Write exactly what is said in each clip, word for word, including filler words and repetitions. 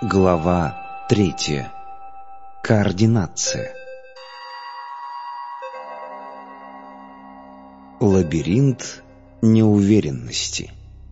Глава третья. Координация. Лабиринт неуверенности.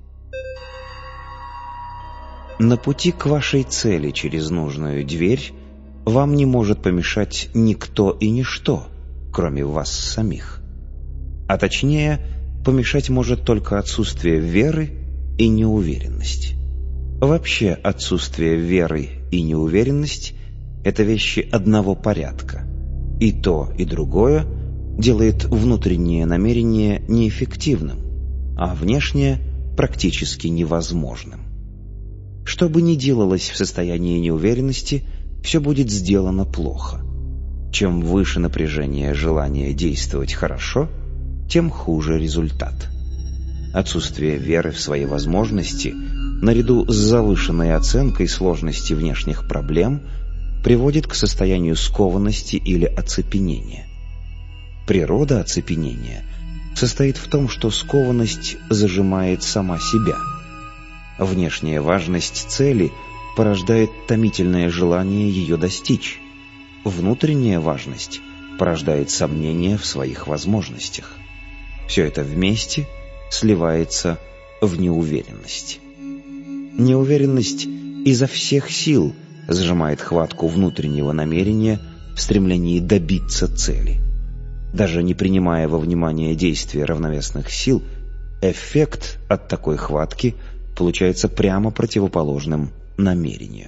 На пути к вашей цели через нужную дверь вам не может помешать никто и ничто, кроме вас самих. А точнее, помешать может только отсутствие веры и неуверенность. Вообще, отсутствие веры и неуверенность – это вещи одного порядка. И то, и другое делает внутреннее намерение неэффективным, а внешнее – практически невозможным. Что бы ни делалось в состоянии неуверенности, все будет сделано плохо. Чем выше напряжение желания действовать хорошо, тем хуже результат. Отсутствие веры в свои возможности – наряду с завышенной оценкой сложности внешних проблем приводит к состоянию скованности или оцепенения. Природа оцепенения состоит в том, что скованность зажимает сама себя. Внешняя важность цели порождает томительное желание ее достичь. Внутренняя важность порождает сомнения в своих возможностях. Все это вместе сливается в неуверенность. Неуверенность изо всех сил сжимает хватку внутреннего намерения в стремлении добиться цели. Даже не принимая во внимание действия равновесных сил, эффект от такой хватки получается прямо противоположным намерению.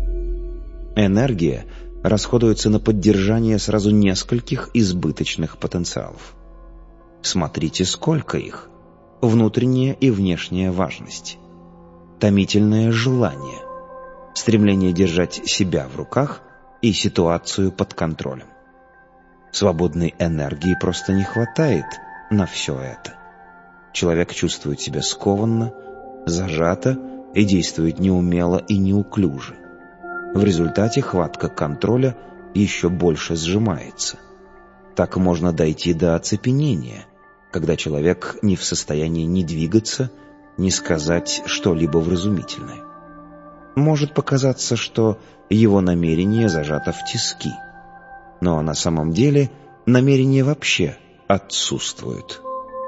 Энергия расходуется на поддержание сразу нескольких избыточных потенциалов. Смотрите, сколько их: внутренняя и внешняя важность, томительное желание, стремление держать себя в руках и ситуацию под контролем. Свободной энергии просто не хватает на все это. Человек чувствует себя скованно, зажато и действует неумело и неуклюже. В результате хватка контроля еще больше сжимается. Так можно дойти до оцепенения, когда человек не в состоянии ни двигаться, ни сказать что-либо вразумительное. Может показаться, что его намерение зажато в тиски, но на самом деле намерение вообще отсутствует.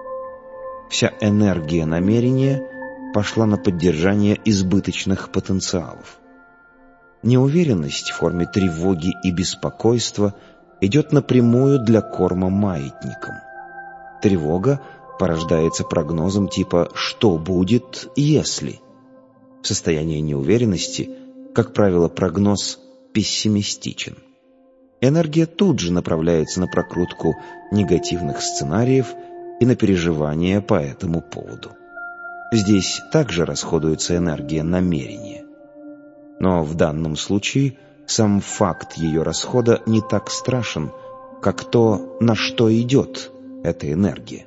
Вся энергия намерения пошла на поддержание избыточных потенциалов. Неуверенность в форме тревоги и беспокойства идет напрямую для корма маятникам. Тревога порождается прогнозом типа «что будет, если?». В состоянии неуверенности, как правило, прогноз пессимистичен. Энергия тут же направляется на прокрутку негативных сценариев и на переживания по этому поводу. Здесь также расходуется энергия намерения. Но в данном случае сам факт ее расхода не так страшен, как то, на что идет эта энергия.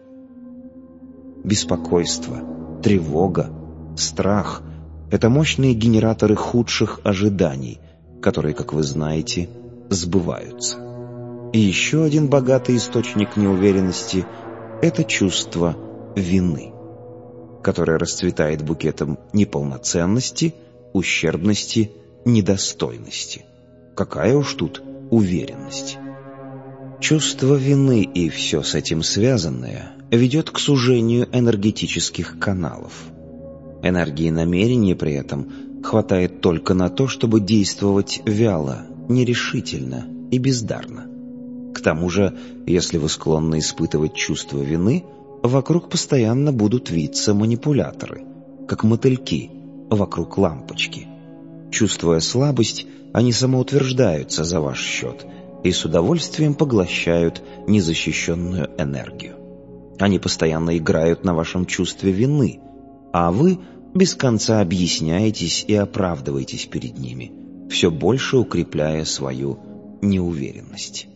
Беспокойство, тревога, страх – это мощные генераторы худших ожиданий, которые, как вы знаете, сбываются. И еще один богатый источник неуверенности – это чувство вины, которое расцветает букетом неполноценности, ущербности, недостойности. Какая уж тут уверенность. Чувство вины и все с этим связанное ведет к сужению энергетических каналов. Энергии намерения при этом хватает только на то, чтобы действовать вяло, нерешительно и бездарно. К тому же, если вы склонны испытывать чувство вины, вокруг постоянно будут виться манипуляторы, как мотыльки вокруг лампочки. Чувствуя слабость, они самоутверждаются за ваш счет и с удовольствием поглощают незащищенную энергию. Они постоянно играют на вашем чувстве вины, а вы без конца объясняетесь и оправдываетесь перед ними, все больше укрепляя свою неуверенность.